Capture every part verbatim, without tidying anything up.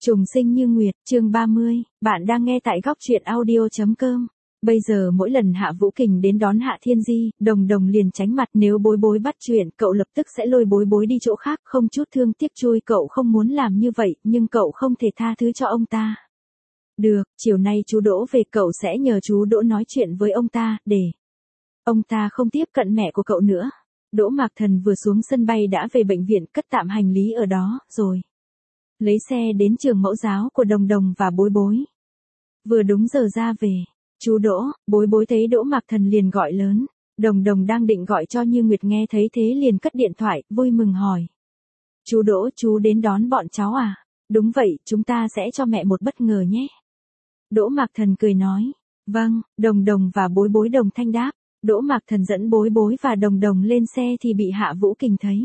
Trùng sinh như nguyệt, chương ba mươi, bạn đang nghe tại góc truyện audio chấm com. Bây giờ mỗi lần Hạ Vũ Kình đến đón Hạ Thiên Di, Đồng Đồng liền tránh mặt, nếu Bối Bối bắt chuyện, cậu lập tức sẽ lôi Bối Bối đi chỗ khác, không chút thương tiếc chui. Cậu không muốn làm như vậy, nhưng cậu không thể tha thứ cho ông ta. Được, chiều nay chú Đỗ về, cậu sẽ nhờ chú Đỗ nói chuyện với ông ta, để ông ta không tiếp cận mẹ của cậu nữa. Đỗ Mạc Thần vừa xuống sân bay đã về bệnh viện, cất tạm hành lý ở đó, rồi lấy xe đến trường mẫu giáo của Đồng Đồng và Bối Bối. Vừa đúng giờ ra về, chú Đỗ, Bối Bối thấy Đỗ Mạc Thần liền gọi lớn. Đồng Đồng đang định gọi cho Như Nguyệt, nghe thấy thế liền cất điện thoại, vui mừng hỏi. Chú Đỗ, chú đến đón bọn cháu à? Đúng vậy, chúng ta sẽ cho mẹ một bất ngờ nhé. Đỗ Mạc Thần cười nói. Vâng, Đồng Đồng và Bối Bối đồng thanh đáp. Đỗ Mạc Thần dẫn Bối Bối và Đồng Đồng lên xe thì bị Hạ Vũ Kình thấy.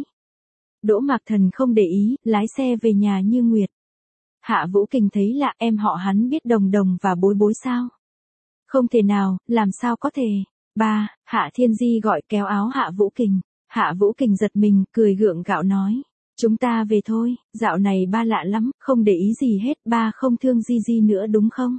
Đỗ Mạc Thần không để ý, lái xe về nhà Như Nguyệt. Hạ Vũ Kình thấy lạ, em họ hắn biết Đồng Đồng và Bối Bối sao? Không thể nào, làm sao có thể? Ba, Hạ Thiên Di gọi kéo áo Hạ Vũ Kình. Hạ Vũ Kình giật mình, cười gượng gạo nói. Chúng ta về thôi, dạo này ba lạ lắm, không để ý gì hết, ba không thương Di Di nữa đúng không?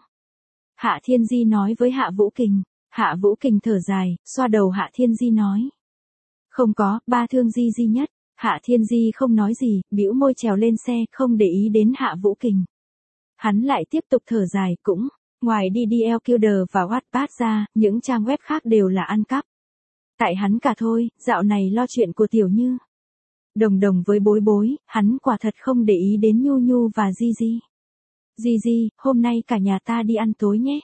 Hạ Thiên Di nói với Hạ Vũ Kình. Hạ Vũ Kình thở dài, xoa đầu Hạ Thiên Di nói. Không có, ba thương Di Di nhất. Hạ Thiên Di không nói gì, bĩu môi trèo lên xe, không để ý đến Hạ Vũ Kình. Hắn lại tiếp tục thở dài, cũng, ngoài đê đê lờ Killer và Wattpad ra, những trang web khác đều là ăn cắp. Tại hắn cả thôi, dạo này lo chuyện của Tiểu Như. Đồng Đồng với Bối Bối, hắn quả thật không để ý đến Nhu Nhu và Di Di. Di Di, hôm nay cả nhà ta đi ăn tối nhé.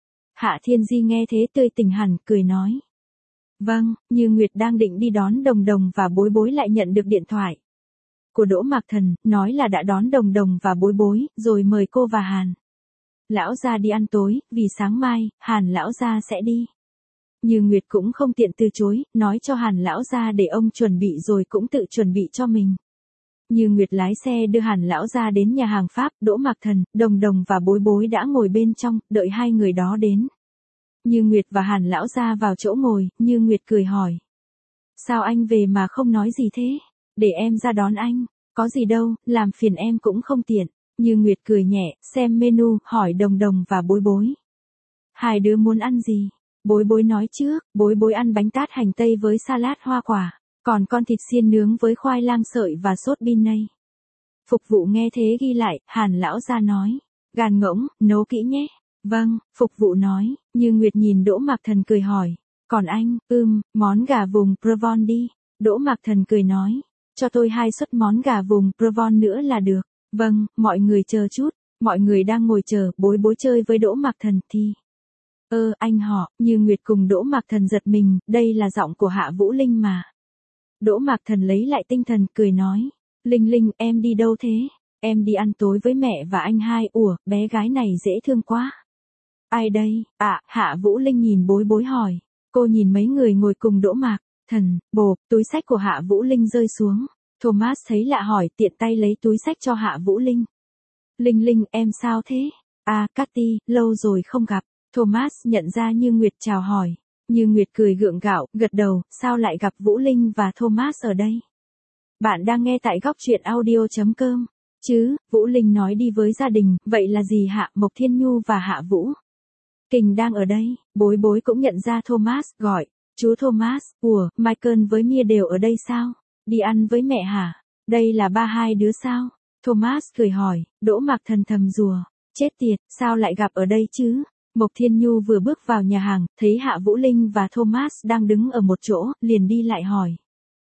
Hạ Thiên Di nghe thế tươi tỉnh hẳn, cười nói. Vâng, Như Nguyệt đang định đi đón Đồng Đồng và Bối Bối lại nhận được điện thoại của Đỗ Mạc Thần, nói là đã đón Đồng Đồng và Bối Bối, rồi mời cô và Hàn lão gia đi ăn tối, vì sáng mai, Hàn lão gia sẽ đi. Như Nguyệt cũng không tiện từ chối, nói cho Hàn lão gia để ông chuẩn bị rồi cũng tự chuẩn bị cho mình. Như Nguyệt lái xe đưa Hàn lão gia đến nhà hàng Pháp, Đỗ Mạc Thần, Đồng Đồng và Bối Bối đã ngồi bên trong, đợi hai người đó đến. Như Nguyệt và Hàn lão gia vào chỗ ngồi, Như Nguyệt cười hỏi. Sao anh về mà không nói gì thế? Để em ra đón anh. Có gì đâu, làm phiền em cũng không tiện. Như Nguyệt cười nhẹ, xem menu, hỏi Đồng Đồng và Bối Bối. Hai đứa muốn ăn gì? Bối Bối nói trước, Bối Bối ăn bánh tát hành tây với salad hoa quả, còn con thịt xiên nướng với khoai lang sợi và sốt bin nây. Phục vụ nghe thế ghi lại, Hàn lão gia nói. Gàn ngỗng, nấu kỹ nhé. Vâng, phục vụ nói. Như Nguyệt nhìn Đỗ Mạc Thần cười hỏi. Còn anh, ưm, món gà vùng Provence đi. Đỗ Mạc Thần cười nói. Cho tôi hai suất món gà vùng Provence nữa là được. Vâng, mọi người chờ chút. Mọi người đang ngồi chờ, Bối Bối chơi với Đỗ Mạc Thần thì. Ơ, anh họ, Như Nguyệt cùng Đỗ Mạc Thần giật mình, đây là giọng của Hạ Vũ Linh mà. Đỗ Mạc Thần lấy lại tinh thần, cười nói. Linh Linh, em đi đâu thế? Em đi ăn tối với mẹ và anh hai. Ủa, bé gái này dễ thương quá. Ai đây? À, Hạ Vũ Linh nhìn Bối Bối hỏi. Cô nhìn mấy người ngồi cùng Đỗ Mạc Thần, bộp, túi xách của Hạ Vũ Linh rơi xuống. Thomas thấy lạ hỏi, tiện tay lấy túi xách cho Hạ Vũ Linh. Linh Linh, em sao thế? À, Cathy, lâu rồi không gặp. Thomas nhận ra Như Nguyệt chào hỏi. Như Nguyệt cười gượng gạo, gật đầu, sao lại gặp Vũ Linh và Thomas ở đây? Bạn đang nghe tại góc truyện audio chấm com. Chứ, Vũ Linh nói đi với gia đình, vậy là gì Hạ Mộc Thiên Nhu và Hạ Vũ Kình đang ở đây? Bối Bối cũng nhận ra Thomas, gọi. Chú Thomas, ủa, Michael với Mia đều ở đây sao? Đi ăn với mẹ hả? Đây là ba hai đứa sao? Thomas cười hỏi. Đỗ Mạc Thần thầm rùa. Chết tiệt, sao lại gặp ở đây chứ? Mộc Thiên Nhu vừa bước vào nhà hàng, thấy Hạ Vũ Linh và Thomas đang đứng ở một chỗ, liền đi lại hỏi.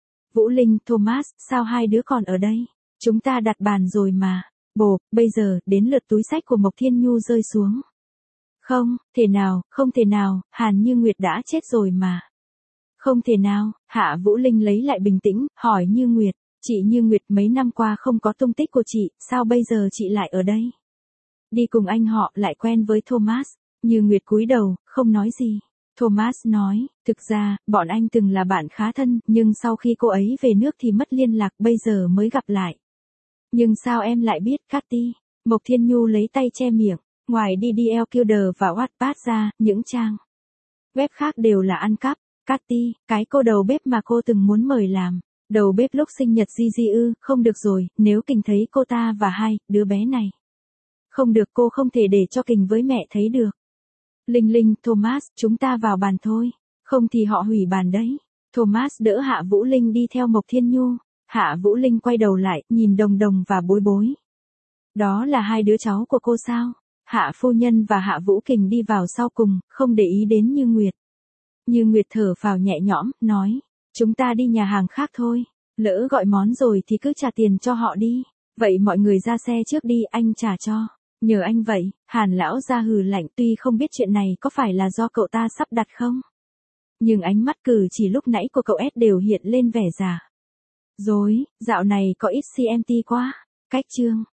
Vũ Linh, Thomas, sao hai đứa còn ở đây? Chúng ta đặt bàn rồi mà. Bộp, bây giờ, đến lượt túi xách của Mộc Thiên Nhu rơi xuống. Không, thể nào, không thể nào, Hàn Như Nguyệt đã chết rồi mà. Không thể nào, Hạ Vũ Linh lấy lại bình tĩnh, hỏi Như Nguyệt. Chị Như Nguyệt mấy năm qua không có tung tích của chị, sao bây giờ chị lại ở đây? Đi cùng anh họ, lại quen với Thomas. Như Nguyệt cúi đầu, không nói gì. Thomas nói, thực ra, bọn anh từng là bạn khá thân, nhưng sau khi cô ấy về nước thì mất liên lạc, bây giờ mới gặp lại. Nhưng sao em lại biết, Cathy? Mộc Thiên Nhu lấy tay che miệng. Ngoài đê đê lờ Killer và Wattpad ra, những trang web khác đều là ăn cắp. Cathy, cái cô đầu bếp mà cô từng muốn mời làm. Đầu bếp lúc sinh nhật Di Di ư, không được rồi, nếu Kình thấy cô ta và hai đứa bé này Không được, cô không thể để cho Kình với mẹ thấy được. Linh Linh, Thomas, chúng ta vào bàn thôi. Không thì họ hủy bàn đấy. Thomas đỡ Hạ Vũ Linh đi theo Mộc Thiên Nhu. Hạ Vũ Linh quay đầu lại, nhìn Đồng Đồng và Bối Bối. Đó là hai đứa cháu của cô sao? Hạ phu nhân và Hạ Vũ Kình đi vào sau cùng, không để ý đến Như Nguyệt. Như Nguyệt thở phào nhẹ nhõm, nói, chúng ta đi nhà hàng khác thôi. Lỡ gọi món rồi thì cứ trả tiền cho họ đi. Vậy mọi người ra xe trước đi, anh trả cho. Nhờ anh vậy. Hàn lão ra hừ lạnh, tuy không biết chuyện này có phải là do cậu ta sắp đặt không. Nhưng ánh mắt cử chỉ lúc nãy của cậu S đều hiện lên vẻ giả dối, dạo này có ít xê em tê quá. Cách chương